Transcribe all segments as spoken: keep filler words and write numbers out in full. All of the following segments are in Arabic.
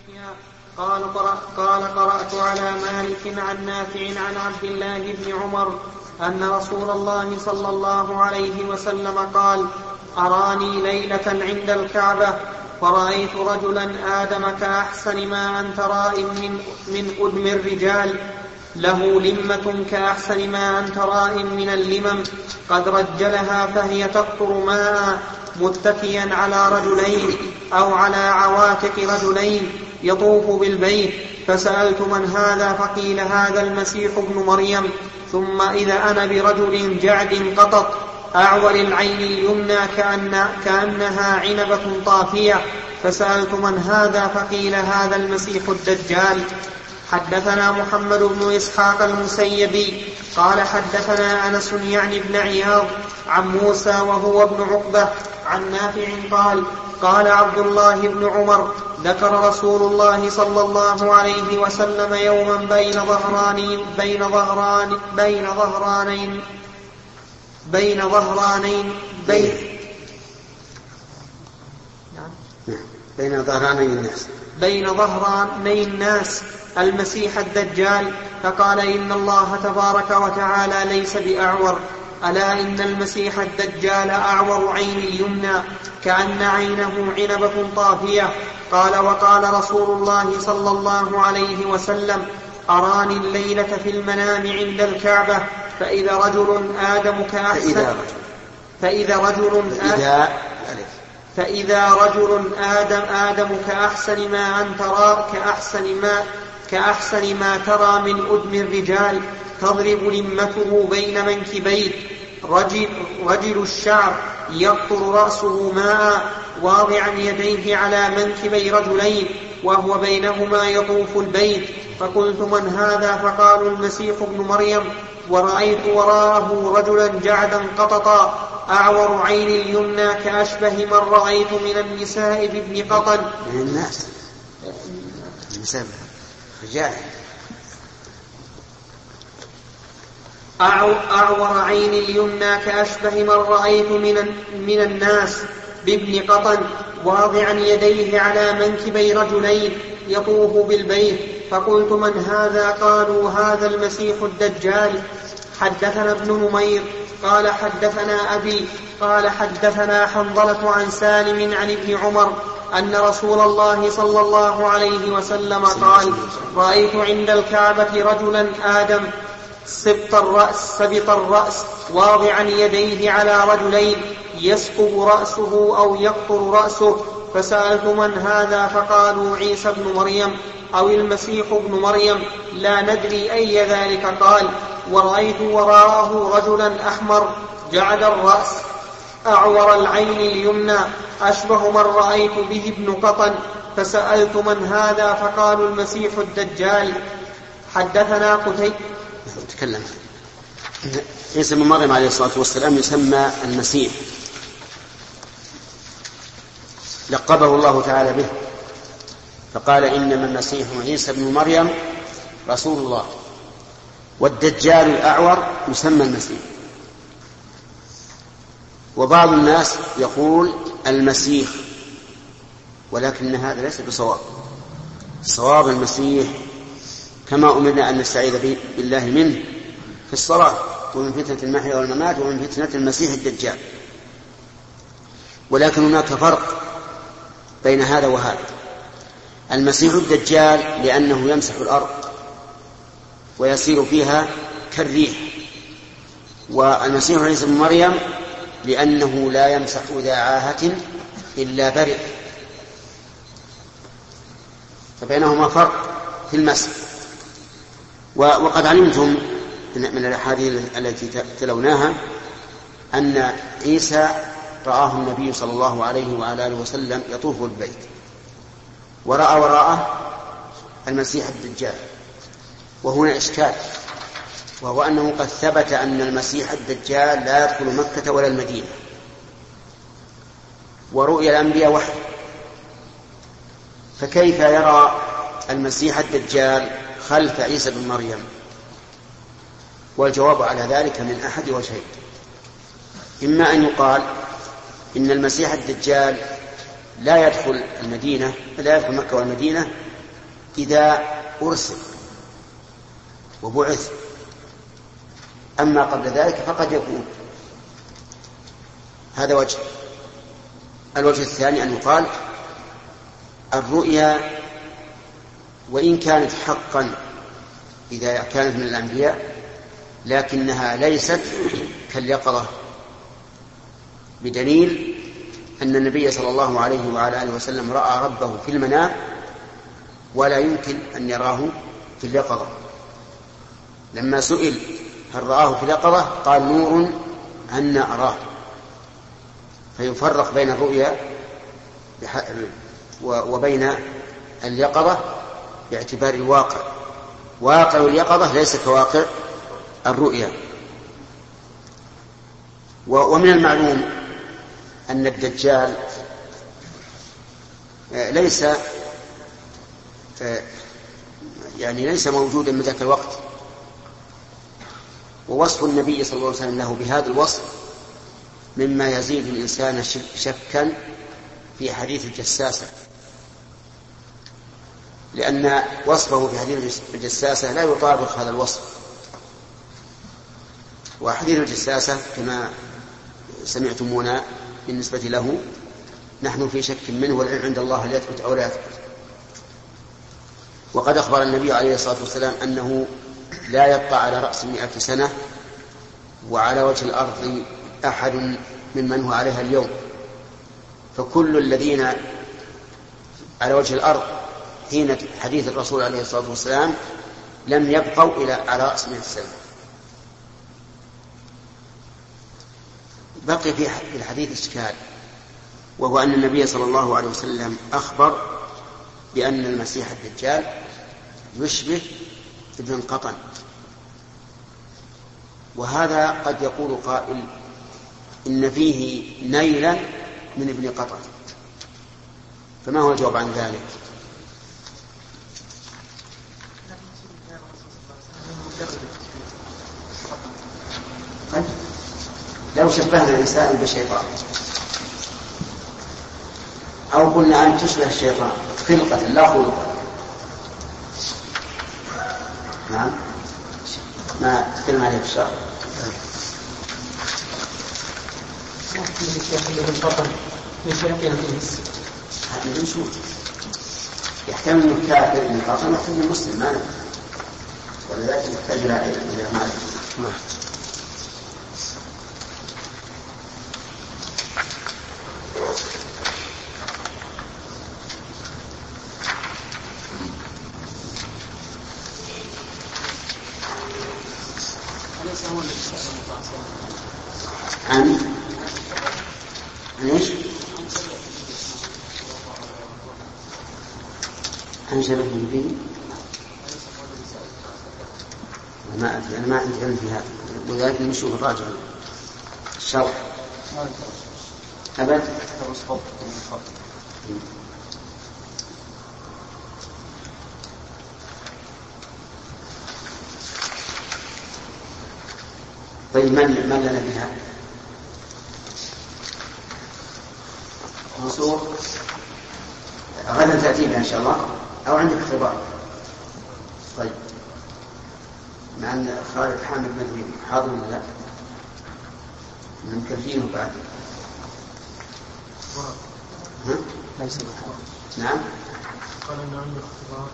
بمثلها. قال قرأ قال قرأت على مالك عن نافع عن عبد الله بن عمر أن رسول الله صلى الله عليه وسلم قال: أراني ليلة عند الكعبة فرأيت رجلا آدم كأحسن ما أنت رائم من, من أدم الرجال، له لمة كأحسن ما أنت رائم من اللمم، قد رجلها فهي تقطر ماء، متكيا على رجلين أو على عواتق رجلين يطوف بالبيت. فسألت: من هذا؟ فقيل: هذا المسيح ابن مريم. ثم إذا أنا برجل جعد قطط أعور العين اليمنى كأن كأنها عنبة طافية. فسألت: من هذا؟ فقيل: هذا المسيح الدجال. حدثنا محمد بن إسحاق المسيبي قال حدثنا أنس يعني بن عياض عن موسى وهو ابن عقبة عن نافع قال: قال عبد الله بن عمر: ذكر رسول الله صلى الله عليه وسلم يوما بين ظهرانين بين ظهران بين ظهرانين بين ظهرانين بين بين ظهراني الناس بين ظهراني الناس المسيح الدجال، فقال: إن الله تبارك وتعالى ليس بأعور، ألا إن المسيح الدجال أعور عين اليمنى كأن عينه عنبة طافية. قال: وقال رسول الله صلى الله عليه وسلم: أراني الليلة في المنام عند الكعبة فإذا رجل آدم كأحسن فإذا رجل آدم فإذا رجل آدم آدم كأحسن ما أنت ترى كأحسن ما كأحسن ما ترى من أدم الرجال، تضرب لمته بين منكبيه، رجل, رجل الشعر يقطر رأسه ماء، واضعا يديه على منكبي رجلين وهو بينهما يطوف البيت. فقلت: من هذا؟ فقالوا: المسيح ابن مريم. ورأيت وراءه رجلا جعدا قططا أعور عين اليمنى كأشبه من رأيت من النساء بابن قطن. من الناس النساء رجال أعور عين اليمنى كأشبه من رأيت من, من الناس بابن قطن، واضعا يديه على منكبي رجلين يطوف بالبيت. فقلت: من هذا؟ قالوا: هذا المسيح الدجال. حدثنا ابن نمير قال حدثنا أبي قال حدثنا حنظلة عن سالم عن ابن عمر أن رسول الله صلى الله عليه وسلم قال: رأيت عند الكعبة رجلا آدم سبط الرأس, سبط الرأس واضعا يديه على رجلين يسقب رأسه أو يقطر رأسه. فسألت: من هذا؟ فقالوا: عيسى بن مريم أو المسيح ابن مريم، لا ندري أي ذلك. قال: ورأيت وراءه رجلا أحمر جعد الرأس أعور العين اليمنى أشبه من رأيت به ابن قطن. فسألت: من هذا؟ فقالوا: المسيح الدجال. حدثنا قتيبة. تكلم عيسى بن مريم عليه الصلاة والسلام يسمى المسيح، لقبه الله تعالى به، فقال: إنما المسيح عيسى بن مريم رسول الله. والدجال الأعور يسمى المسيح. وبعض الناس يقول المسيح، ولكن هذا ليس بصواب. الصواب المسيح، كما أمرنا أن نستعيذ بالله منه في الصلاة ومن فتنة المحيا والممات ومن فتنة المسيح الدجال. ولكن هناك فرق بين هذا وهذا. المسيح الدجال لأنه يمسح الأرض ويسير فيها كالريح، والمسيح عيسى بن مريم لأنه لا يمسح ذا عاهة إلا برئ، فبينهما فرق في المسح. وقد علمتم من الأحاديث التي تلوناها أن عيسى رآه النبي صلى الله عليه وعلى آله وسلم يطوف البيت، ورأى وراءه المسيح الدجال. وهنا إشكال، وهو أنه قد ثبت أن المسيح الدجال لا يدخل مكة ولا المدينة، ورؤيا الأنبياء وحي، فكيف يرى المسيح الدجال خلف عيسى بن مريم؟ والجواب على ذلك من أحد وجهين: إما أن يقال إن المسيح الدجال لا يدخل المدينة لا يدخل مكة والمدينة إذا أرسل وبعث، أما قبل ذلك فقد يكون. هذا وجه. الوجه الثاني أن يقال الرؤيا وإن كانت حقا إذا كانت من الأنبياء لكنها ليست كاليقظة، بدليل أن النبي صلى الله عليه وعلى آله وسلم رأى ربه في المنام ولا يمكن أن يراه في اليقظة. لما سئل هل رآه في اليقظة قال نور أنا أراه. فيفرق بين الرؤيا وبين اليقظة باعتبار الواقع. واقع اليقظة ليس كواقع الرؤيا. ومن المعلوم أن الدجال ليس يعني ليس موجودا من ذاك الوقت، ووصف النبي صلى الله عليه وسلم له بهذا الوصف مما يزيد الإنسان شكا في حديث الجساسة، لأن وصفه في حديث الجساسة لا يطابق هذا الوصف. وحديث الجساسة كما سمعتمونا بالنسبة له نحن في شك منه، والعلم عند الله هل يثبت أو لا يثبت. وقد أخبر النبي عليه الصلاة والسلام أنه لا يبقى على رأس مئة سنة وعلى وجه الأرض أحد ممن هو عليها اليوم، فكل الذين على وجه الأرض حين حديث الرسول عليه الصلاة والسلام لم يبقوا إلى على رأس مئة سنة. بقي في الحديث إشكال، وهو أن النبي صلى الله عليه وسلم أخبر بأن المسيح الدجال يشبه ابن قطن، وهذا قد يقول قائل إن فيه نيلا من ابن قطن، فما هو الجواب عن ذلك؟ لو شبهنا الإنسان بشيطان أو قلنا أن تشبه الشيطان خلقة لا خلقة، نعم ما تكلم عليه بالشرع. يحتمل أن الكافر من القطن ويحتمل المسلم ما نفع، ولذلك يحتاج إلى معرفة. عن عن ايش؟ عن شبه النبي. ما أدري، أنا ما عندي علم في هذا، ولذلك نشوف الراجع الشرح أبد. طيب من من لنا بها؟ منصور غدا تأتي بها إن شاء الله، أو عندك اختبار؟ طيب مع أن خالد حامد مدري حاضر ولا لا؟ مكفينه بعد. ها؟ ليس بحاضر. نعم. قال إن عنده اختبار.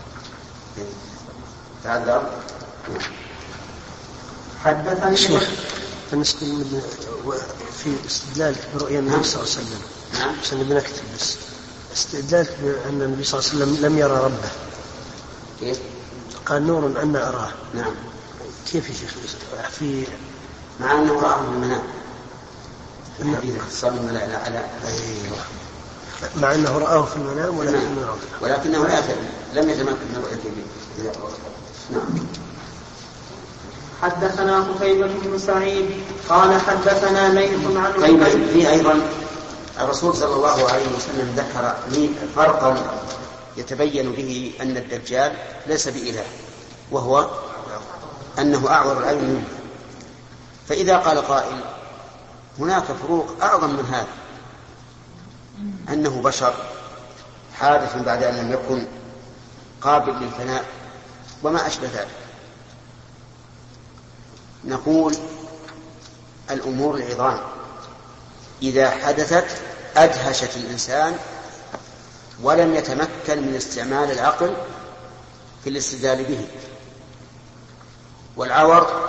تعذر. حدثني شيخ بالنسبة في استدلال برؤيا النبي صلى الله عليه وسلم. نعم. عشان بنكتب بس استدلال بأن النبي صلى الله عليه وسلم لم يرى ربه. كيف؟ قال نور أن أراه. نعم. كيف يا شيخ؟ في مع أنه رآه من المنام. الحديث اختصار من الملائكة على. أيوه. مع أنه رآه في المنام ولكنه نعم. ولكنه لا لم يتمكن من رؤيته به. نعم. حدثنا قتيبة بن سعيد قال حدثنا ليث عن قتيبة في أيضا الرسول صلى الله عليه وسلم ذكر فرقا يتبين به أن الدجال ليس بإله، وهو أنه أعور العين منه. فإذا قال قائل هناك فروق أعظم من هذا، أنه بشر حادث بعد أن لم يكن قابل للفناء وما أشبه ذلك. نقول الأمور العظام إذا حدثت أدهشت الإنسان ولم يتمكن من استعمال العقل في الاستدلال به. والعور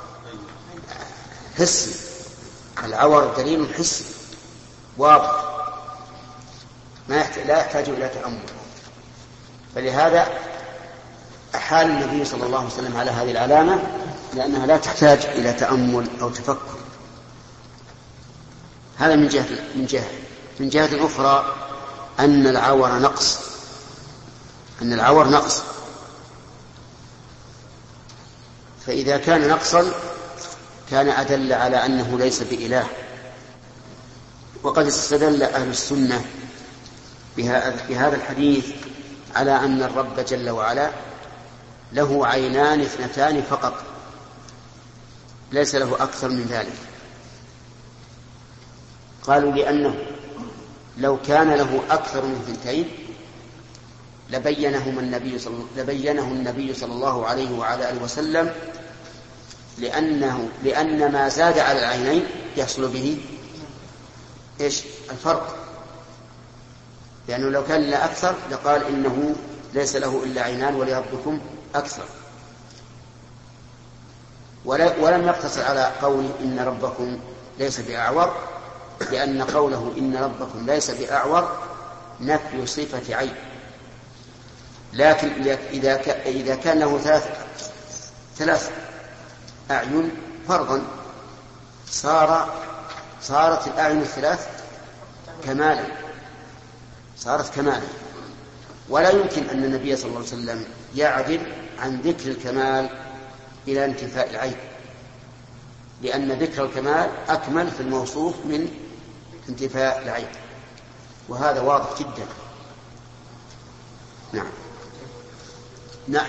حسي، العور دليل حسي واضح ما يحتاج لا يحتاج إلى تأمل. فلهذا أحال النبي صلى الله عليه وسلم على هذه العلامة لأنها لا تحتاج إلى تأمل أو تفكر. هذا من جهة من جهة من جهة أخرى أن العور نقص أن العور نقص فإذا كان نقصا كان أدل على أنه ليس بإله. وقد استدل أهل السنة بهذا الحديث على أن الرب جل وعلا له عينان اثنتان فقط ليس له أكثر من ذلك. قالوا لأنه لو كان له أكثر من ثنتين لبينهما النبي صلى لبينه النبي صلى الله عليه وعلى آله وسلم لأنه لأن ما زاد على العينين يحصل به إيش الفرق. لأنه لو كان لا أكثر لقال إنه ليس له إلا عينان ولربكم أكثر. ولم يقتصر على قوله إن ربكم ليس بأعور لأن قوله إن ربكم ليس بأعور نفي صفة عين. لكن إذا كان له ثلاث ثلاث أعين فرضا صار صارت الأعين الثلاث كمالا صارت كمالا. ولا يمكن أن النبي صلى الله عليه وسلم يعدل عن ذكر الكمال إلى انتفاء العين لأن ذكر الكمال أكمل في الموصوف من انتفاء العين وهذا واضح جدا. نعم نعم.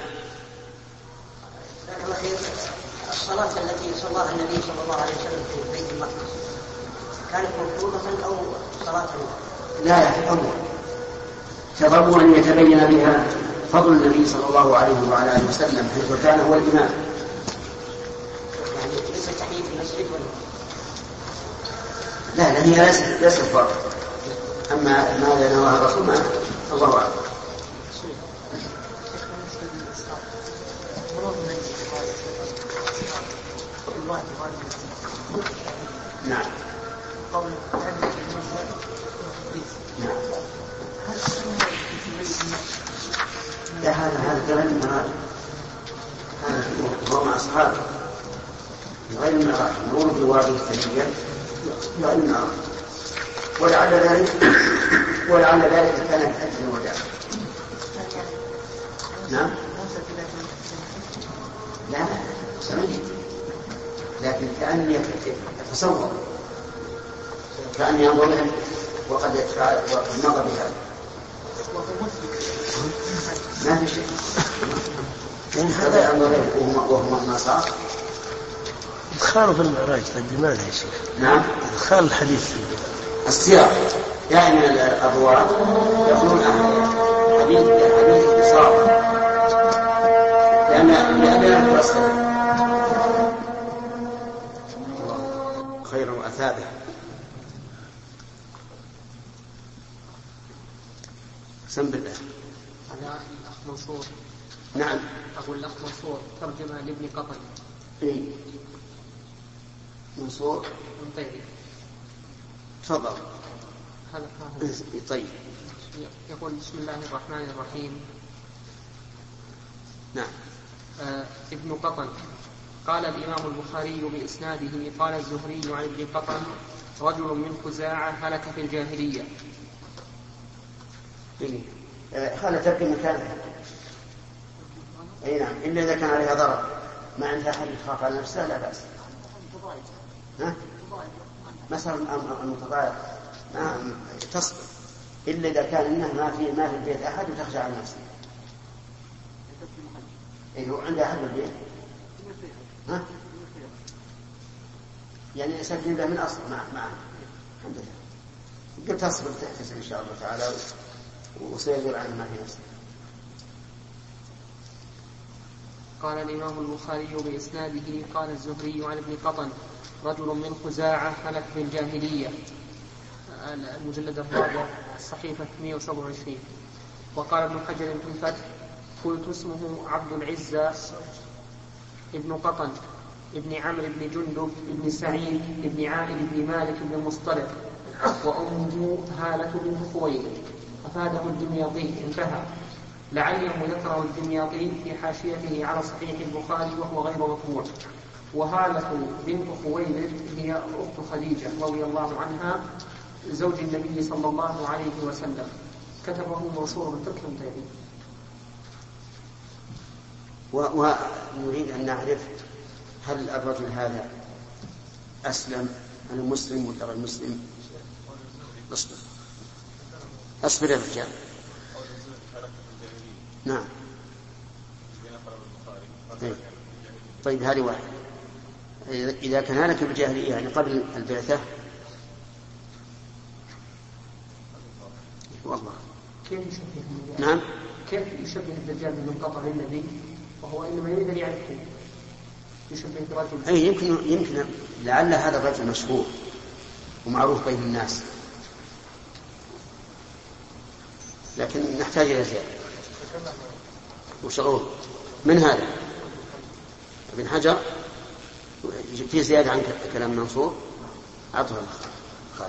الصلاة التي صلاها النبي صلى الله عليه وسلم في بيت المقدس كانت مفروضة أو صلاة؟ لا لا أول تضمن أن يتبين بها فضل النبي صلى الله عليه وعلى آله وسلم حيث كان هو الإمام. يعني ليس تحييد المسجد ولا لا لا هي ليست ليست فرض. أما ماذا نواه الرسول ما الله أعلم. نعم نعم. لا هذا هذا كلام المراجع هذا هو مع أصحابه غير المراجع نور في وادي الثانية غير المراجع. ولعل ذلك ولعل ذلك كان من أجل الوداع. نعم لا لا سمعت لكن كأني أتصور كأني أنظر لهم وقد مضى بهذا ما في شيء. هذا أنظر لهم وهم النصارى إدخال في المعراج. طيب لماذا يا شيخ؟ نعم إدخال الحديث السياق يعني من الأبواب يقولون حديث حديث اتصال لأن لأن الرسول خير وأثابه. سم بالله. هذا الأخ منصور. نعم. أقول الأخ منصور ترجمة لابن قطن. إيه. منصور. طيب. تفضل. هذا طيب. يقول بسم الله الرحمن الرحيم. نعم. آه ابن قطن قال الإمام البخاري بإسناده قال الزهري عن ابن قطن رجل من خزاعة هلك في الجاهلية. خلى تبقي مكانها. أي نعم إلا إذا كان عليها ضرر ما عندها أحد يخاف على نفسها لا بأس. ها؟ مثلا المتضايق ما تصبر إلا إذا كان إنه ما في ما في البيت أحد وتخشى على نفسه. إيه عنده أحد البيت. ها؟ يعني يسجل له من أصل مع معه. الحمد لله. قد تصبر تحتسب إن شاء الله تعالى وسيزول عنه ما في نفسه. قال الإمام البخاري بإسناده قال الزهري عن ابن قطن رجل من خزاعة هلك في الجاهلية، المجلد الرابع الصحيفة مئة وسبعة وعشرين. وقال ابن حجر في الفتح قلت اسمه عبد العزة ابن قطن ابن عمرو بن جندب ابن سعيد ابن عائد بن مالك بن المصطلق، وأمه هالة بنت خويلد، أفاده الدمياطي انتهى. لعله ذكره الدمياطي في حاشيته على صحيح البخاري وهو غير مطبوع. وهالة بنت خويلد هي أخت خديجة رضي الله عنها زوج النبي صلى الله عليه وسلم، كتبه منصور بن ترك المتيمي. ونريد أن نعرف هل الرجل هذا أسلم أنا مسلم ولا غير مسلم؟ أصبر أصبر يا رجال. نعم. طيب, طيب هذه واحد. إذا كان هلك في الجاهلية يعني قبل البعثة والله كيف يشبه؟ نعم. كيف يشبه الدجال من قطع النبي وهو إنما يريد أن يعرفه؟ يشبه رجل. أي يمكن يمكن لعل هذا الرجل مشهور ومعروف بين الناس، لكن نحتاج إلى زيادة. وشغول من هذا ابن حجر في زيادة عن كلام منصور عطها خالد.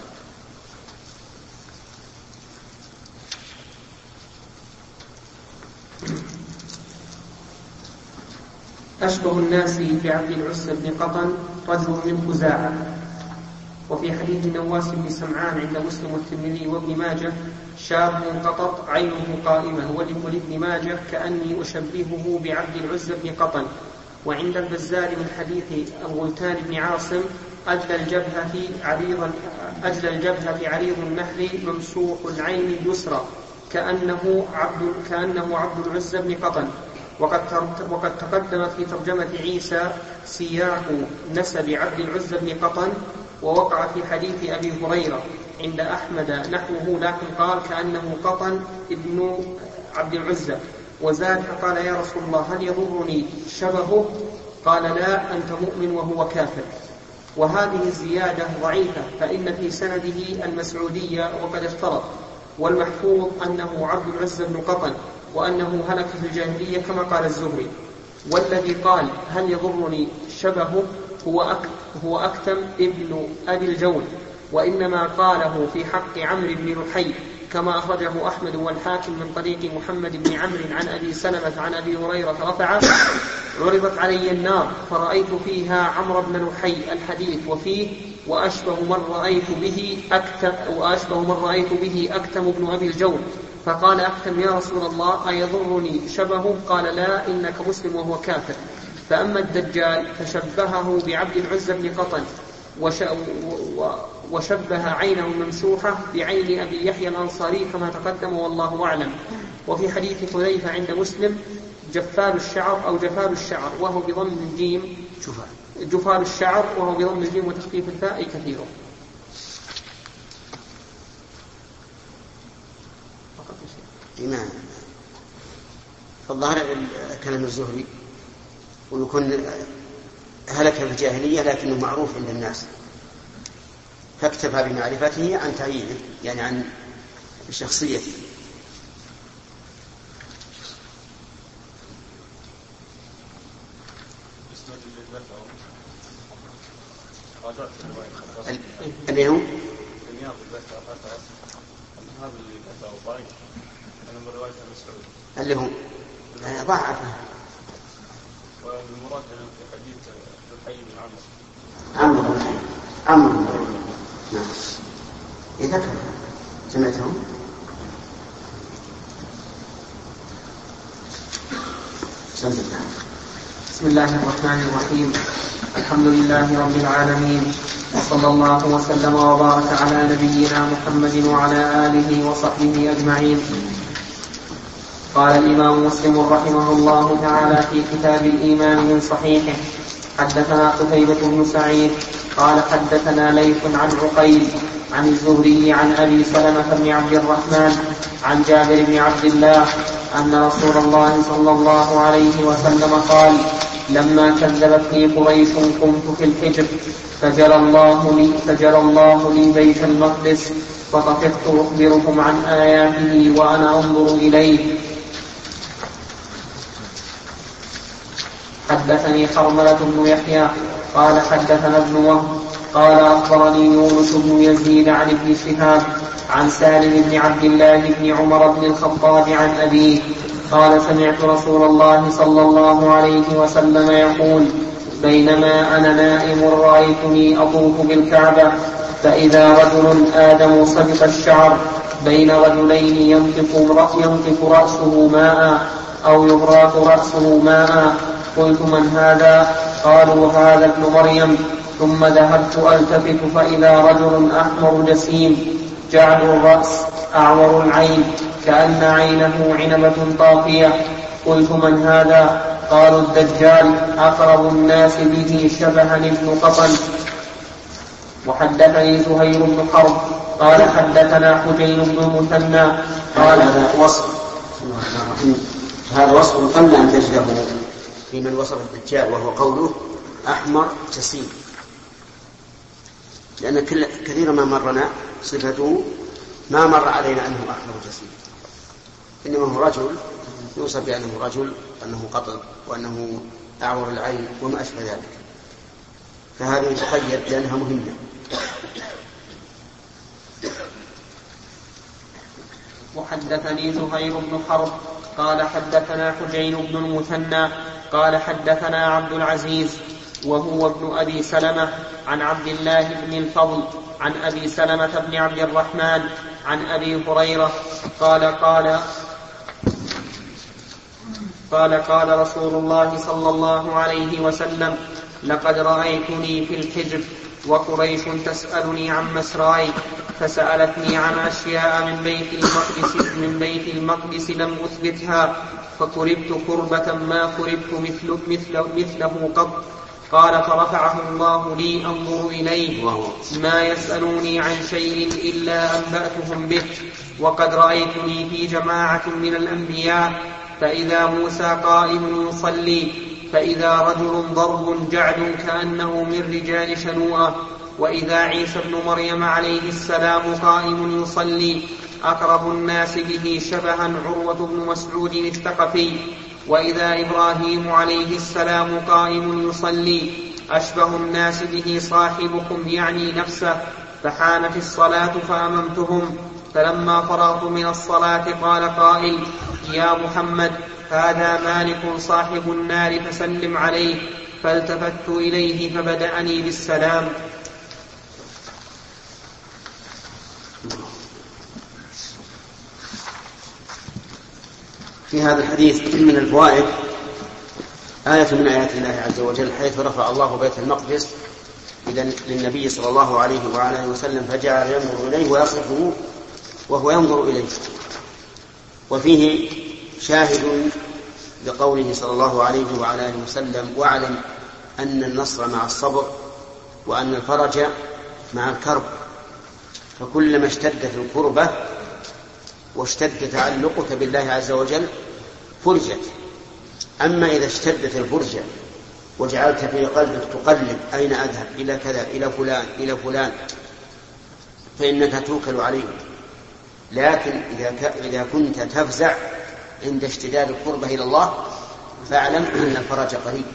أشبه الناس بعبد العزة بن قطن رجل من خزاعة. وفي حديث النواس بن سمعان عند مسلم والترمذي وابن ماجه شاب قطط عينه قائمة، ولابن ماجه كأني أشبهه بعبد العزة بن قطن. وعند البزار من حديث الغلتان بن عاصم أجل الجبهة عريض أجل الجبهة عريض النحر ممسوح العين اليسرى كأنه عبد كأنه عبد العزة بن قطن. وقد وقد تقدم في ترجمة عيسى سياق نسب عبد العزة بن قطن، ووقع في حديث أبي هريرة عند أحمد نحوه، لكن قال كأنه قطن ابن عبد العزة. وزاد فقال يا رسول الله هل يضرني شبهه؟ قال لا، أنت مؤمن وهو كافر. وهذه الزيادة ضعيفة، فإن في سنده المسعودية وقد افترض، والمحفوظ أنه عبد العزة بن قطن وأنه هلك في الجاهلية كما قال الزهري. والذي قال هل يضرني شبهه هو أك هو أكتم ابن أبي الجول، وإنما قاله في حق عمرو بن لحي كما أخرجه أحمد والحاكم من طريق محمد بن عمرو عن أبي سلمة عن أبي هريرة رفعه عرضت علي النار فرأيت فيها عمرو بن لحي الحديث وفيه وأشبه من رأيت به أكتم وأشبه من رأيت به أكتم ابن أبي الجول. فقال أكتم يا رسول الله أيضرني شبهه؟ قال لا، إنك مسلم وهو كافر. فأما الدجال فشبهه بعبد العزة بن قطن وشبه عينه الممسوحة بعين أبي يحيى الأنصاري كما تقدم والله أعلم. وفي حديث حذيفة عند مسلم جفال الشعر أو جفال الشعر وهو بضم الجيم جفال الشعر وهو بضم الجيم وتخفيف الفاء كثير. إمام فالظاهر كلام الزهري ويكون هلك في الجاهلية لكنه معروف عند الناس، فاكتفى بمعرفته عن تعيينه يعني عن شخصيته. اللي هو اللي هو ضعفه والمراد في حديث الحي بن عمرو عمرو عمرو نعم. إذا كان سمعتهم بسم الله الرحمن الرحيم. الحمد لله رب العالمين، وصلى الله وسلم وبارك على نبينا محمد وعلى آله وصحبه أجمعين. قال الإمام مسلم رحمه الله تعالى في كتاب الإيمان من صحيحه حدثنا قتيبة بن سعيد قال حدثنا ليث عن عقيل عن الزهري عن أبي سلمة بن عبد الرحمن عن جابر بن عبد الله أن رسول الله صلى الله عليه وسلم قال لما كذبتني قريش قمت في الحجر فجرى الله لي, فجرى الله لي بيت المقدس فطفقت أخبركم عن آياته وأنا أنظر إليه. حدثني حرملة بن يحيى قال حدثنا ابن وهب قال أخبرني يونس بن يزيد عن ابن شهاب عن سالم بن عبد الله بن عمر بن الخطاب عن أبيه قال سمعت رسول الله صلى الله عليه وسلم يقول بينما أنا نائم رأيتني أطوف بالكعبة فإذا رجل آدم صدق الشعر بين رجلين ينطق ينطق رأسه ماء أو يغراق رأسه ماء قلت من هذا؟ قالوا هذا ابن مريم. ثم ذهبت ألتفت فإذا رجل أحمر جسيم جعد الرأس أعور العين كأن عينه عنبة طافية. قلت من هذا؟ قالوا الدجال أقرب الناس به شبها ابن قطن. وحدثني زهير بن حرب قال حدثنا حجين بن المثنى قال هذا وصف هذا وصف قل أن تجده في من وصف الدجال وهو قوله أحمر جسيم، لأن كثيرا ما مرنا صفته ما مر علينا أنه أحمر جسيم، إنما هو رجل يوصف بأنه رجل أنه قطب وأنه أعور العين وما أشبه ذلك، فهذه تقيد لأنها مهمة. وحدثني زهير بن حرب قال حدثنا حجين بن المثنى قال حدثنا عبد العزيز وهو ابن أبي سلمة عن عبد الله بن الفضل عن أبي سلمة بن عبد الرحمن عن أبي هريرة قال قال قال قال رسول الله صلى الله عليه وسلم لقد رأيتني في الحجر وقريش تسألني عن مسراي فسألتني عن أشياء من بيت المقدس من بيت المقدس لم أثبتها فكربت كربة ما كربت مثل مثل مثله قط. قال فرفعه الله لي أنظر إليه ما يسألوني عن شيء إلا أنبأتهم به. وقد رأيتني في جماعة من الأنبياء فإذا موسى قائم يصلي فإذا رجل ضرب جعد كأنه من رجال شنوءة، وإذا عيسى بن مريم عليه السلام قائم يصلي أقرب الناس به شبها عروة بن مسعود الثقفي، وإذا إبراهيم عليه السلام قائم يصلي أشبه الناس به صاحبكم يعني نفسه. فحانت الصلاة فأممتهم، فلما فرغت من الصلاة قال قائل يا محمد هذا مالك صاحب النار فسلم عليه، فالتفت إليه فبدأني بالسلام. في هذا الحديث من الفوائد آية من آيات الله عز وجل، حيث رفع الله بيت المقدس إذن للنبي صلى الله عليه وعلى وسلم فجعل ينظر إليه ويصفه وهو ينظر إليه. وفيه شاهد لقوله صلى الله عليه وعلى وسلم واعلم أن النصر مع الصبر وأن الفرج مع الكرب، فكلما اشتدت الكربة واشتد تعلقك بالله عز وجل فرجت. أما إذا اشتدت الفرجة وجعلت في قلبك تقلب أين أذهب إلى كذا إلى فلان إلى فلان فإنك توكل عليه. لكن إذا إذا كنت تفزع عند اشتداد القربة إلى الله فاعلم أن الفرج قريب.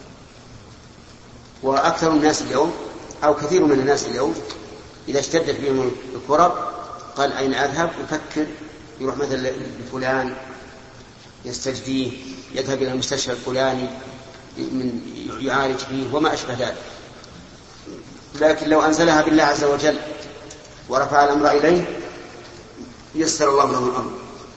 وأكثر الناس اليوم أو كثير من الناس اليوم إذا اشتدت بهم الكرب قال أين أذهب، يفكر يروح مثلا لفلان يستجديه، يذهب إلى المستشفى الفلاني من يعالج فيه وما أشبه ذلك. لكن لو أنزلها بالله عز وجل ورفع الأمر إليه يسر الله له الأمر.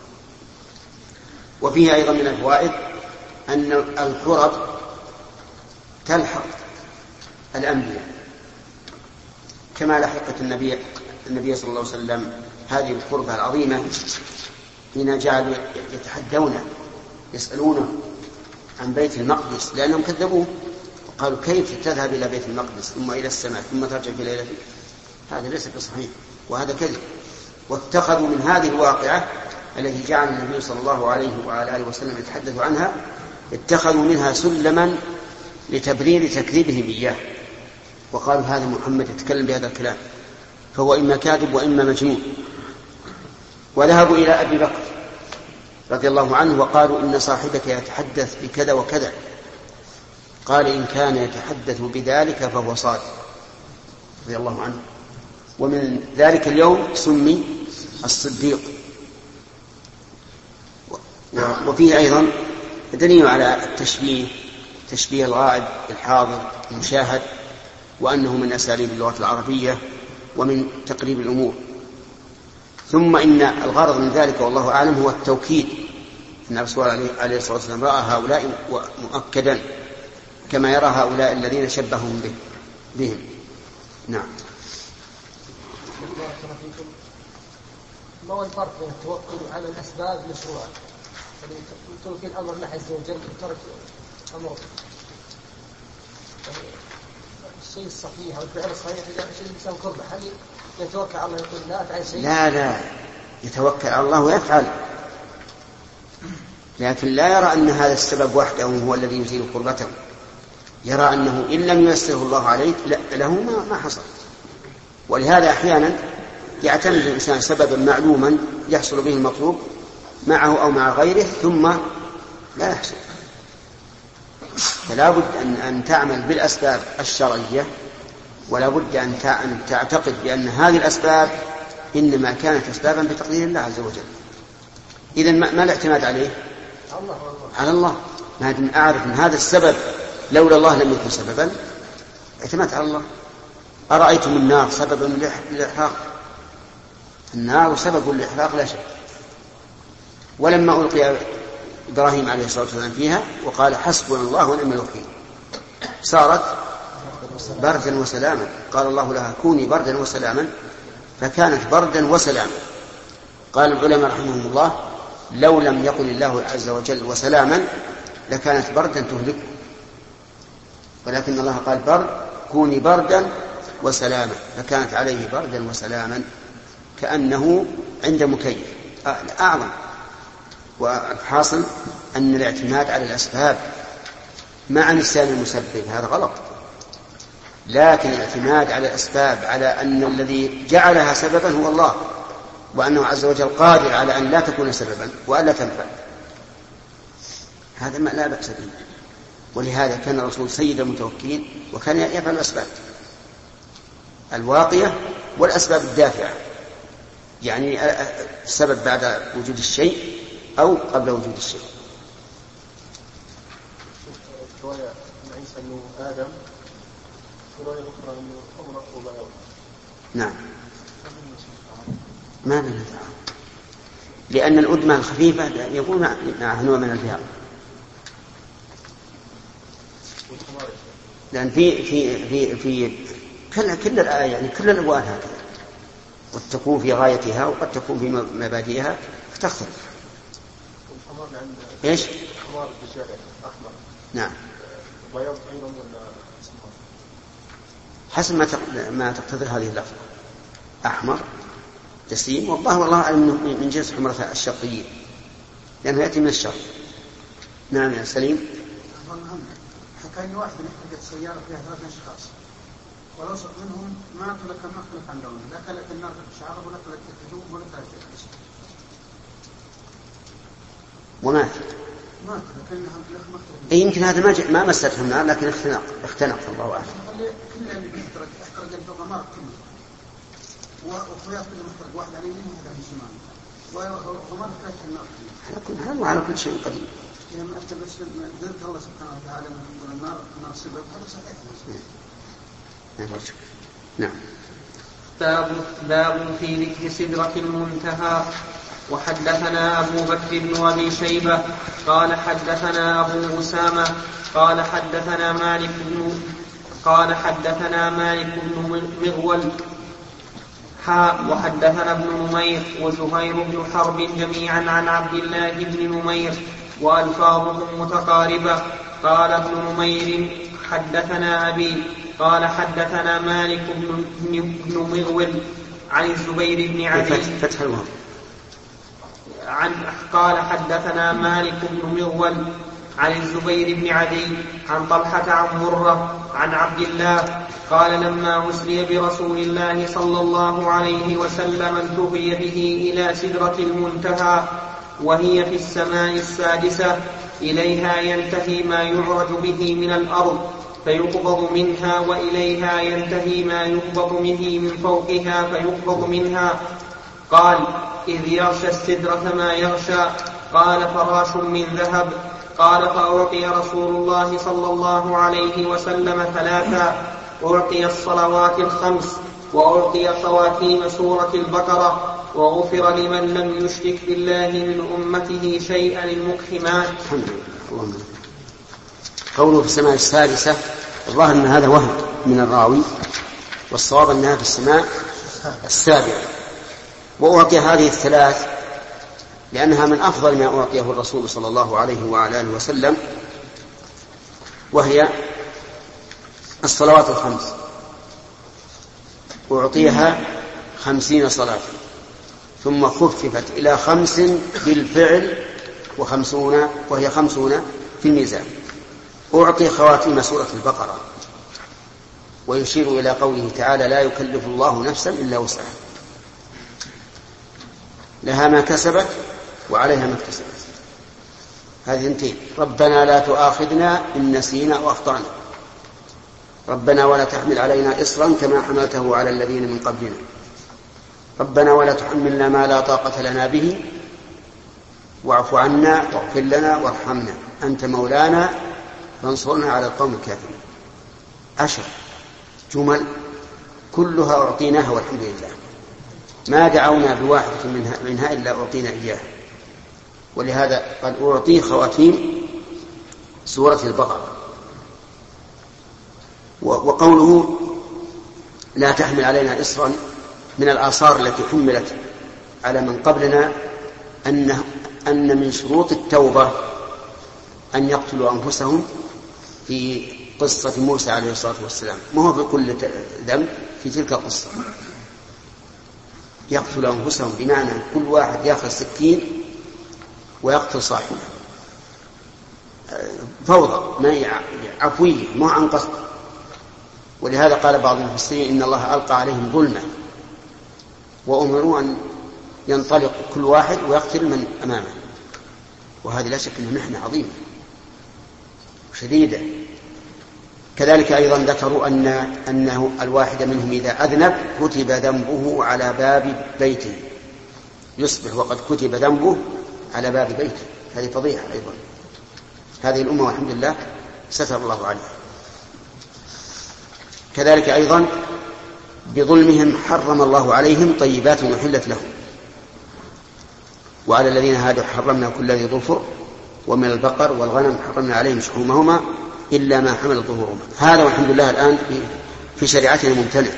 وفيه أيضا من الفوائد أن الكرب تلحق الأنبياء كما لحقت النبي النبي صلى الله عليه وسلم هذه الكربة العظيمة حين جعلوا يتحدونه يسألونه عن بيت المقدس لأنهم كذبوه وقالوا كيف تذهب إلى بيت المقدس ثم إلى السماء ثم ترجع في ليلة؟ هذا ليس بصحيح وهذا كذب. واتخذوا من هذه الواقعة التي جعل النبي صلى الله عليه وعلى آله وسلم يتحدث عنها اتخذوا منها سلما لتبرير تكذيبهم إياه، وقالوا هذا محمد يتكلم بهذا الكلام فهو إما كاذب وإما مجنون. وذهبوا إلى أبي بكر رضي الله عنه وقالوا إن صاحبك يتحدث بكذا وكذا، قال إن كان يتحدث بذلك فهو صادق رضي الله عنه. ومن ذلك اليوم سمي الصديق. وفيه أيضا دليل على التشبيه، تشبيه الغائب الحاضر المشاهد، وأنه من أساليب اللغة العربية ومن تقريب الأمور. ثم إن الغرض من ذلك والله أعلم هو التوكيد، إن الرسول عليه الصلاة والسلام رأى هؤلاء مؤكدا كما يرى هؤلاء الذين شبههم به بهم. نعم. ما هو الفرق بين التوكل على الأسباب مشروعا، يعني تترك الأمر لله عز وجل وترك أمر الشيء الصحيح أو الفعل الصحيح إذا شيء الإنسان كربه، هل يتوكل على الله يقول لا أفعل شيء؟ لا لا يتوكل على الله ويفعل، لكن لا يرى أن هذا السبب وحده هو الذي يزيل كربته، يرى أنه إن لم ييسره الله عليه له ما, ما حصل. ولهذا أحيانا يعتمد الإنسان سببا معلوما يحصل به المطلوب معه أو مع غيره ثم لا يحصل. فلا بد أن, أن تعمل بالأسباب الشرعية، ولا بد أن تعتقد بأن هذه الأسباب إنما كانت أسبابا بتقدير الله عز وجل. إذن ما الاعتماد عليه؟ على الله. ما دام أعرف أن هذا السبب لولا الله لم يكن سببا، اعتماد على الله. أرأيتم النار سببا للإحراق، النار سبب للإحراق لا شك. ولما ألقي إبراهيم عليه الصلاة والسلام فيها وقال حسبنا الله ونعم الوكيل، صارت بردا وسلاما، قال الله لها كوني بردا وسلاما، فكانت بردا وسلاما. قال العلماء رحمهم الله لو لم يقل الله عز وجل وسلاما لكانت بردا تهلك، ولكن الله قال برد كوني بردا وسلاما، فكانت عليه بردا وسلاما كأنه عند مكيف أعظم. والحاصل أن الاعتماد على الأسباب مع نسيان المسبب هذا غلط، لكن الاعتماد على الأسباب على أن الذي جعلها سببا هو الله، وأنه عز وجل قادر على أن لا تكون سببا وألا تنفع، هذا ما لا بأس به. ولهذا كان الرسول سيد المتوكلين وكان يفعل الأسباب الواقية والأسباب الدافعة، يعني السبب بعد وجود الشيء أو قبل وجود الشيء. رواية عن عيسى أنه آدم، ورواية أخرى أنه أمر وبيض. نعم. ما بين الدعاء، لأن الأدمة الخفيفة يكون معها نوع من البياض، لأن في في في في كل كل الآية يعني كل الأبواب هكذا، قد تكون في غايتها وقد تكون في مبادئها فتختلف. ايش؟ حمار بالشارع أحمر. نعم. بياض أيضا ولا أسمر؟ حسب ما ما تقتضي هذه اللفظة، أحمر جسيم، والله والله أعلم من جنس حمرة الشرقيين لأنه يأتي من الشرق. نعم يا سليم. حكاية واحدة نحن سيارة فيها ثلاثة أشخاص ولصق منهم ما تلك مختلف عن لونه، لا كلت النار شعره ولا كلت الهدوم ولا كلت الحسن ومات. مات لكنها مختلف. أي يمكن هذا ما ما مستهم النار لكن اختنق اختنق الله أعلم. كل اللي بيحترق احترق الفوق مار كله، وخياط كله محترق، واحد على يمين وواحد على شمال، ومار كلت النار. على كل حال وعلى كل شيء قدير. يعني أنت بس قلت الله سبحانه وتعالى من النار النار سبب هذا صحيح. نعم. باب باب في ذكر سدرة المنتهى. وحدثنا أبو بكر بن أبي شيبة قال حدثنا أبو أسامة قال حدثنا مالك بن قال حدثنا مالك بن مغول حاء وحدثنا ابن نمير وزهير بن حرب جميعا عن عبد الله بن نمير وألفاظهم متقاربة. قال ابن نمير حدثنا أبي قال حدثنا مالك بن مغول عن الزبير بن عدي فتح الواو عن قال حدثنا مالك بن مغول عن الزبير بن عدي عن طلحة عن مرة عن عبد الله قال لما أسري برسول الله صلى الله عليه وسلم انتهي به إلى سدرة المنتهى وهي في السماء السادسة إليها ينتهي ما يعرج به من الأرض فيقبض منها وإليها ينتهي ما يقبض به من فوقها فيقبض منها. قال إذ يغشى السدرة ما يغشى. قال فراش من ذهب. قال فأعطي رسول الله صلى الله عليه وسلم ثلاثا أعطي الصلوات الخمس وأعطي خواتيم سورة البقرة وغفر لمن لم يشرك بالله من أمته شيئا المقحمات. قوله في السماء السادسة الظاهر أن هذا وهم من الراوي والصواب أنها في السماء السابعة. وأعطي هذه الثلاث لأنها من أفضل ما أعطيه الرسول صلى الله عليه وعلى آله وسلم وهي الصلوات الخمس أعطيها خمسين صلاة ثم خففت إلى خمس بالفعل وخمسون وهي خمسون في الميزان. أعطي خواتيم سورة البقرة ويشير إلى قوله تعالى لا يكلف الله نفسا إلا وسعها لها ما كسبت وعليها ما اكتسبت. هذه انتين. ربنا لا تؤاخذنا إن نسينا أو أخطأنا. ربنا ولا تحمل علينا إصرا كما حملته على الذين من قبلنا. ربنا ولا تحملنا ما لا طاقة لنا به واعف عنا واغفر لنا وارحمنا أنت مولانا فانصرنا على القوم الكافرين. عشر جمل كلها أعطيناها والحمد لله ما دعونا بواحدة منها, منها إلا أعطينا إياها. ولهذا قد أعطي خواتيم سورة البقرة. وقوله لا تحمل علينا إصرا من الآثار التي حملت على من قبلنا أن, أن من شروط التوبة أن يقتلوا أنفسهم في قصة موسى عليه الصلاة والسلام. ما هو في كل ذنب في تلك القصة يقتل أنفسهم بمعنى كل واحد يأخذ سكين ويقتل صاحبه فوضى ما عفوية ما عن قصد. ولهذا قال بعض المفسرين إن الله ألقى عليهم ظلما وأمروا أن ينطلق كل واحد ويقتل من أمامه. وهذه لا شك أنها محنة عظيمة شديدة. كذلك أيضا ذكروا أن أنه الواحد منهم إذا أذنب كتب ذنبه على باب بيته يصبح وقد كتب ذنبه على باب بيته. هذه فضيحة أيضا. هذه الأمة والحمد لله ستر الله عليها. كذلك أيضا بظلمهم حرم الله عليهم طيبات وحلت لهم وعلى الذين هادوا حرمنا كل ذي ظفر ومن البقر والغنم حرمنا عليهم شحومهما إلا ما حمل ظهورهما. هذا والحمد لله الآن في شريعتنا ممتنع.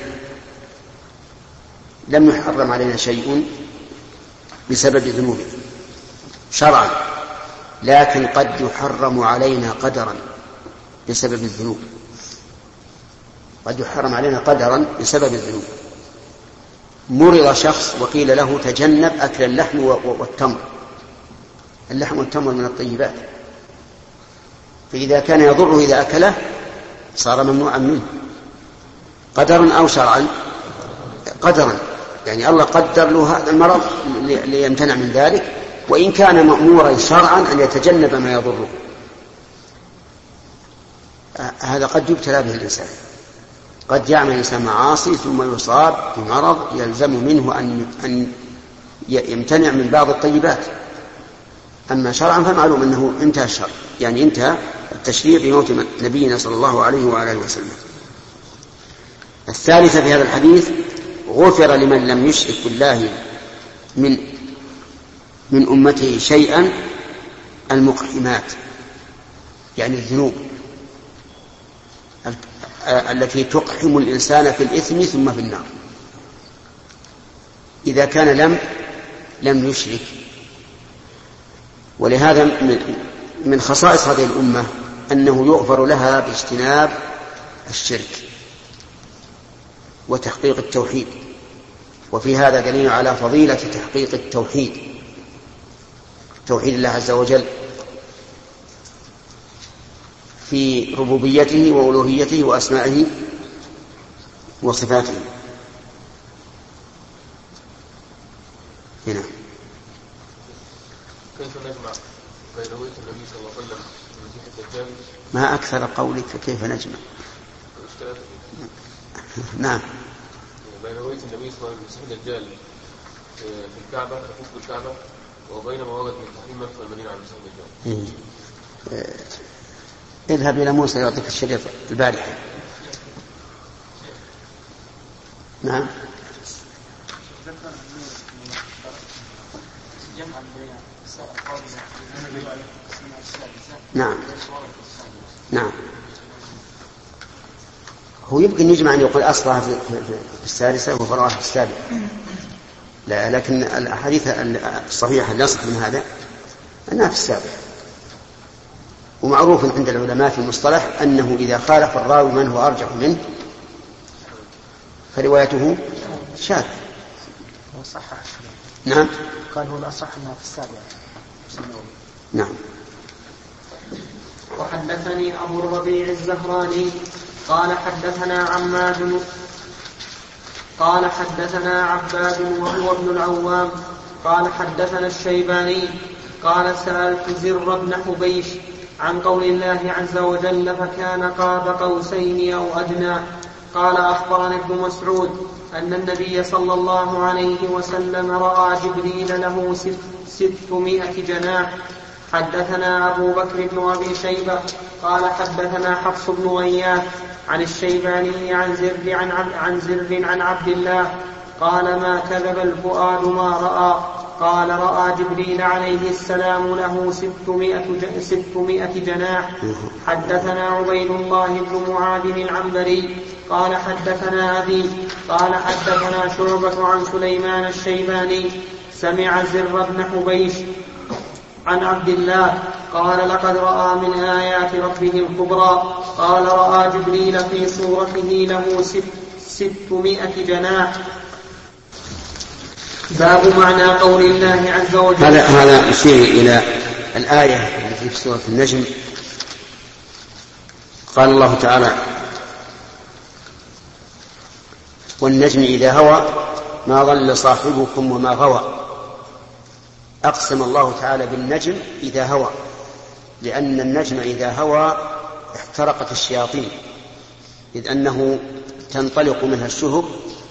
لم يحرم علينا شيء بسبب ذنوبنا شرعا لكن قد يحرم علينا قدرا بسبب الذنوب. قد يحرم علينا قدرا بسبب الذنوب. مرض شخص وقيل له تجنب أكل اللحم والتمر. اللحم والتمر من الطيبات فإذا كان يضره إذا أكله صار ممنوعا منه قدرا أو شرعا. قدرا يعني الله قدر له هذا المرض ليمتنع من ذلك وإن كان مأمورا شرعا أن يتجنب ما يضره. هذا قد يبتلى به الإنسان. قد يعمل الإنسان معاصي ثم يصاب بمرض يلزم منه أن يمتنع من بعض الطيبات. أما شرعا فمعلوم أنه انتهى الشرع يعني انتهى التشريع بموت نبينا صلى الله عليه وعلى آله وسلم. الثالثة في هذا الحديث غفر لمن لم يشرك بالله من من أمته شيئا المقحمات يعني الذنوب التي تقحم الإنسان في الإثم ثم في النار. إذا كان لم لم يشرك. ولهذا من خصائص هذه الأمة أنه يغفر لها باجتناب الشرك وتحقيق التوحيد. وفي هذا دليل على فضيلة تحقيق التوحيد توحيد الله عز وجل في ربوبيته وألوهيته وأسمائه وصفاته. هنا كيف نجمع بين رؤية النبي صلى الله عليه وسلم والمسيح الدجال؟ ما أكثر قولك كيف نجمع؟ نعم. بين رؤية النبي صلى الله عليه وسلم والمسيح الدجال في الكعبة يطوف بالكعبة وبين ما ورد من تحريم مدخل المدينة على المسيح الدجال. إيه. اذهب إلى موسى يعطيك الشريط البارحة. نعم. نعم نعم. هو يمكن يجمع أن يقول أصلها في السادسة وفرعها في السابعة، لا لكن الأحاديث الصحيحة اللي يصح من هذا أنها في السابعة. ومعروف عند العلماء في المصطلح أنه إذا خالف الراوي من هو أرجح منه فروايته شاذة. نعم. قال هو الأصح أنها في السابعة. نعم. وحدثني أبو الربيع الزهراني قال حدثنا عماد قال حدثنا عباد وهو ابن العوام قال حدثنا الشيباني قال سألت زر بن حبيش عن قول الله عز وجل فكان قاب قوسين أو أدنى. قال أخبرني ابن مسعود أن النبي صلى الله عليه وسلم رأى جبريل له ستمائة جناح. حدثنا أبو بكر بن أبي شيبة قال حدثنا حفص بن غياث عن الشيباني عن زر عن, عن زر عن عبد الله قال ما كذب الفؤاد ما رأى. قال رأى جبريل عليه السلام له ستمائة, ستمائة جناح. حدثنا عبيد الله بن معاذ العنبري قال حدثنا أبي قال حدثنا شعبة عن سليمان الشيباني سمع زر بن حبيش عن عبد الله قال لقد رأى من آيات ربه الكبرى. قال رأى جبريل في صورته له ستمائة جناح. باب معنى قول الله عز وجل. هذا هذا يشير إلى الآية التي في سورة النجم. قال الله تعالى والنجم إذا هوى ما ضل صاحبكم وما غوى. أقسم الله تعالى بالنجم إذا هوى لأن النجم إذا هوى احترقت الشياطين إذ أنه تنطلق منها الشهب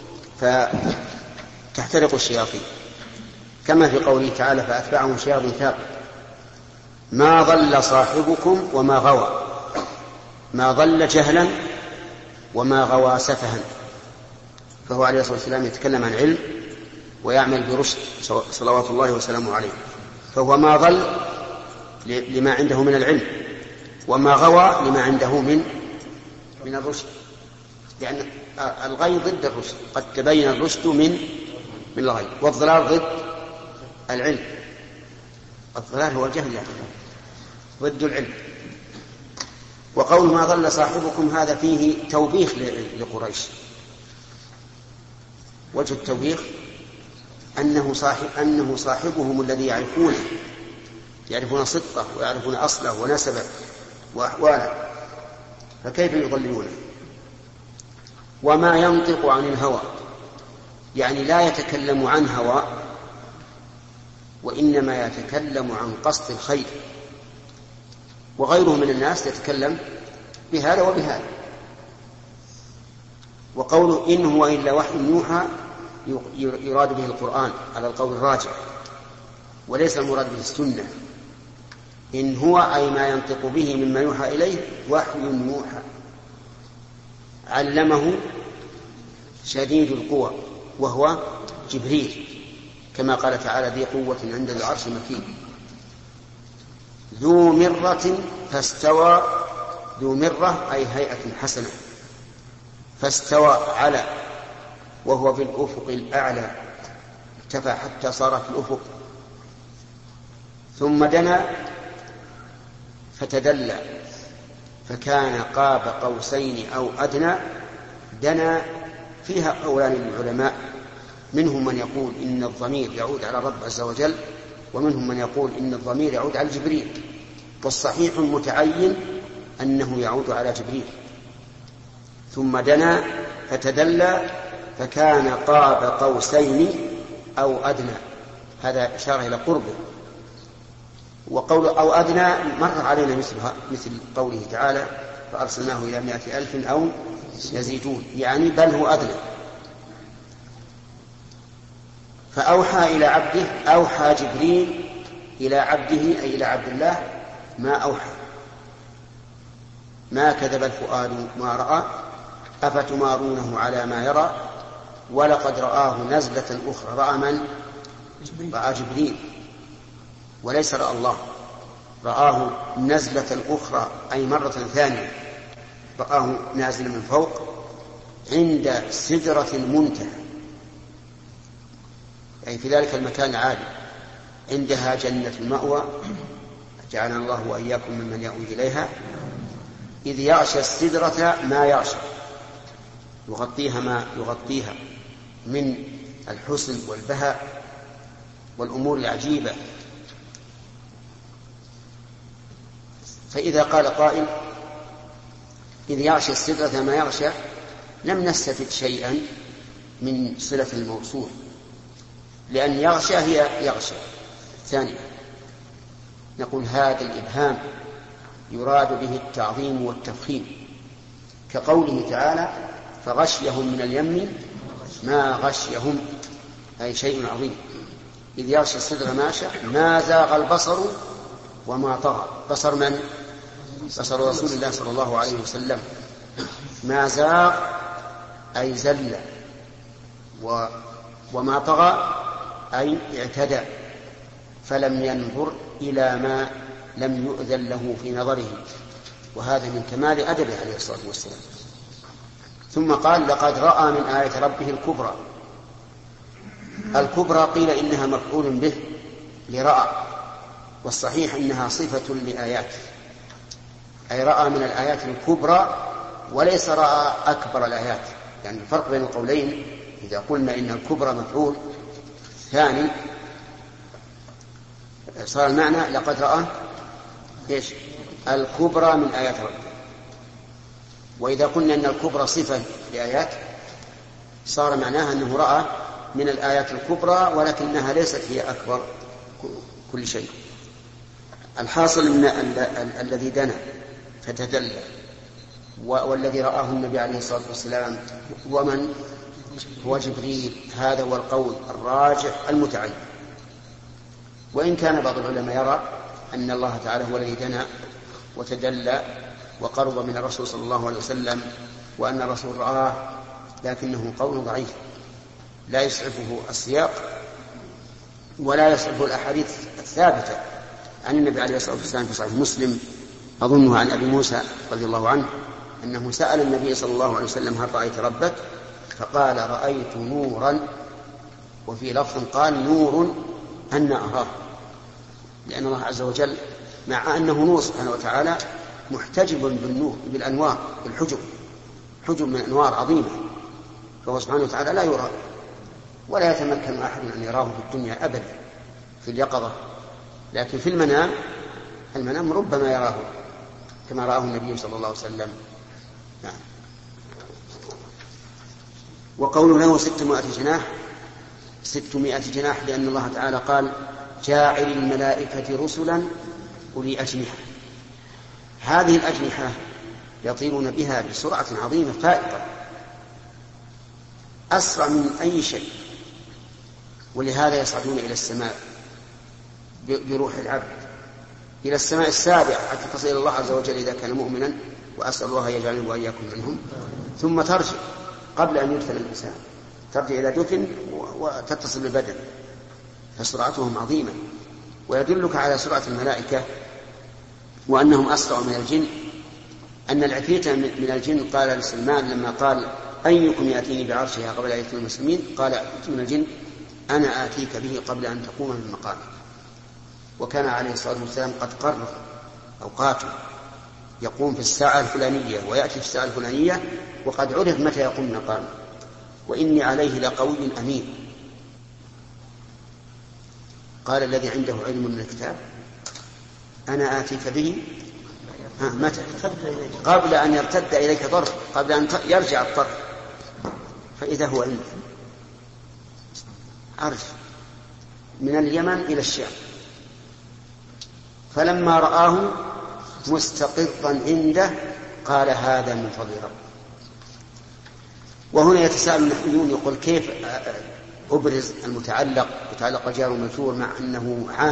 فتحترق الشياطين كما في قوله تعالى فأتبعهم شهاب ثاقب. ما ضل صاحبكم وما غوى. ما ضل جهلا وما غوى سفها. فهو عليه الصلاة والسلام يتكلم عن علم ويعمل برشد صلوات الله وسلامه عليه. فهو ما ضل لما عنده من العلم وما غوى لما عنده من من الرشد لأن الغي ضد الرشد. قد تبين الرشد من من الغي والضلال ضد العلم. الضلال هو الجهل يعني ضد العلم. وقول ما ضل صاحبكم هذا فيه توبيخ لقريش. وجه التوبيخ أنه صاحب أنه صاحبهم الذي يعرفونه يعرفون صدقه ويعرفون أصله ونسبه وأحواله فكيف يضللونه. وما ينطق عن الهوى يعني لا يتكلم عن هوى وإنما يتكلم عن قصد الخير. وغيره من الناس يتكلم بهذا وبهذا. وقوله إن هو إلا وحي يوحى يراد به القرآن على القول الراجح وليس المراد به السنة. إن هو أي ما ينطق به مما يوحى إليه وحي يوحى علمه شديد القوى وهو جبريل كما قال تعالى ذي قوة عند ذي العرش مكين ذو مرة فاستوى. ذو مرة أي هيئة حسنة فاستوى على وهو في الأفق الأعلى ارتفع حتى صار في الأفق ثم دنا فتدلى فكان قاب قوسين أو أدنى. دنا فيها قولان للعلماء منهم من يقول إن الضمير يعود على الرب عز وجل ومنهم من يقول إن الضمير يعود على جبريل، والصحيح المتعين أنه يعود على جبريل. ثم دنا فتدلى فكان قاب قوسين أو أدنى، هذا إشارة إلى قربه. وقول أو أدنى مر علينا مثلها مثل قوله تعالى فأرسلناه إلى مائة ألف أو يزيدون، يعني بل هو أدنى. فأوحى إلى عبده، أوحى جبريل إلى عبده أي إلى عبد الله ما أوحى، ما كذب الفؤاد ما رأى أفتمارونه على ما يرى ولقد رآه نزلة أخرى. رأى من؟ رأى جبريل، وليس رأى الله، رآه نزلة أخرى أي مرة ثانية، رآه نازلا من فوق عند سدرة المنتهى، أي في ذلك المكان العالي، عندها جنة المأوى، جعلنا الله وإياكم ممن يأوي إليها. إذ يغشى السدرة ما يغشى، يغطيها ما يغطيها من الحسن والبهاء والأمور العجيبة. فإذا قال قائل إذ يغشى السدرة ما يغشى لم نستفد شيئا من صلة الموصول، لأن يغشى هي يغشى ثانية. نقول هذا الإبهام يراد به التعظيم والتفخيم، كقوله تعالى فغشيهم من اليم ما غشيهم، أي شيء عظيم. إذ يغشى السدرة ما يغشى ما زاغ البصر وما طغى. بصر من؟ بصر رسول الله صلى الله عليه وسلم. ما زاغ أي زل، و وما طغى أي اعتدى، فلم ينظر إلى ما لم يؤذن له في نظره، وهذا من كمال أدبه عليه الصلاة والسلام. ثم قال لقد رأى من آية ربه الكبرى. الكبرى قيل إنها مفعول به لرأى، والصحيح إنها صفة لآيات، أي رأى من الآيات الكبرى وليس رأى أكبر الآيات. يعني الفرق بين القولين إذا قلنا إن الكبرى مفعول ثاني صار المعنى لقد رأى إيش؟ الكبرى من آيات ربه. وإذا قلنا إن الكبرى صفة لآيات صار معناها أنه رأى من الآيات الكبرى ولكنها ليست هي أكبر كل شيء. الحاصل أن الذي دنا فتدلى والذي رآه النبي عليه الصلاة والسلام ومن هو جبريل، هذا هو القول الراجح المتعين. وإن كان بعض العلماء يرى أن الله تعالى هو الذي دنا وتدلى وقرب من الرسول صلى الله عليه وسلم وأن الرسول رآه، لكنه قول ضعيف لا يسعفه السياق ولا يسعفه الأحاديث الثابتة عن النبي عليه الصلاة والسلام في صحيح مسلم، أظنه عن أبي موسى رضي الله عنه أنه سأل النبي صلى الله عليه وسلم هل رأيت ربك؟ فقال رأيت نورا، وفي لفظ قال نور أن أراه، لأن الله عز وجل مع أنه نور سبحانه وتعالى محتجب بالنور بالأنوار بالحجب، حجب من أنوار عظيمة، فهو سبحانه وتعالى لا يرى ولا يتمكن أحد أن يراه في الدنيا أبدا في اليقظة، لكن في المنام المنام ربما يراه كما رآه النبي صلى الله عليه وسلم. نعم. وقوله له ستمائة جناح ستمائة جناح لأن الله تعالى قال جاعل الملائكة رسلا أولي أجنحة. هذه الأجنحة يطيرون بها بسرعة عظيمة فائقة أسرع من أي شيء، ولهذا يصعدون إلى السماء بروح العبد إلى السماء السابعة حتى تصل إلى الله عز وجل إذا كان مؤمنا، وأسأل الله يجعلني وإياكم منهم، ثم ترجع قبل أن يدفن الإنسان، ترجع إلى دفن وتتصل بالبدن، فسرعتهم عظيمة. ويدلك على سرعة الملائكة وأنهم أسرع من الجن أن العفريت من الجن قال لسلمان لما قال أيكم يأتيني بعرشها قبل أن يكون المسلمين، قال عفريت من الجن أنا آتيك به قبل أن تقوم من مقامك. وكان عليه الصلاة والسلام قد قرر أوقاته يقوم في الساعة الفلانية ويأتي في الساعة الفلانية، وقد عرف متى يقوم مقامه. وإني عليه لقوي أمين. قال الذي عنده علم من الكتاب أنا آتيك به متى؟ قبل أن يرتد إليك ضرب، قبل أن يرجع الضرب، فإذا هو عندك أرجع من اليمن إلى الشام. فلما رآه مستقرا عنده قال هذا من فضل ربه. وهنا يتساءل النحويون يقول كيف أبرز المتعلق متعلق الجار والمجرور مع أنه عام،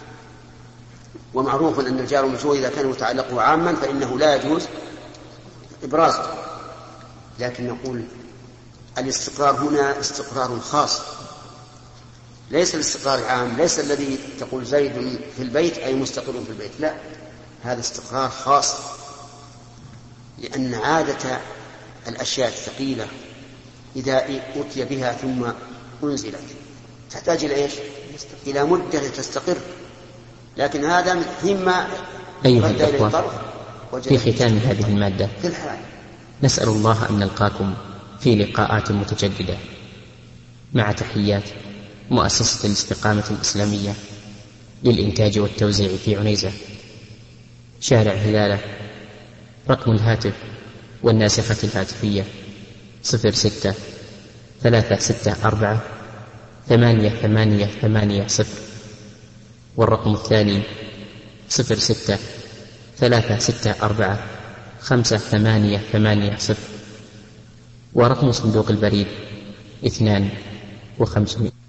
ومعروف أن الجار والمجرور إذا كان متعلقه عاما فإنه لا يجوز إبرازه، لكن نقول الاستقرار هنا استقرار خاص، ليس الاستقرار العام، ليس الذي تقول زيد في البيت أي مستقر في البيت، لا، هذا استقرار خاص، لأن عادة الأشياء الثقيلة إذا أتي بها ثم أنزلت تحتاج إلى إيش؟ إلى مدة تستقر، لكن هذا فيما أيها الأخوة، في ختام هذه المادة في الحال نسأل الله أن نلقاكم في لقاءات متجددة، مع تحيات مؤسسة الاستقامة الإسلامية للإنتاج والتوزيع في عنيزة، شارع هلالة. رقم الهاتف والناسخة الهاتفية صفر ستة ثلاثة ستة أربعة ثمانية ثمانية ثمانية صفر، والرقم الثاني صفر ستة ثلاثة ستة أربعة خمسة ثمانية ثمانية صفر، ورقم صندوق البريد اثنان وخمسمائة.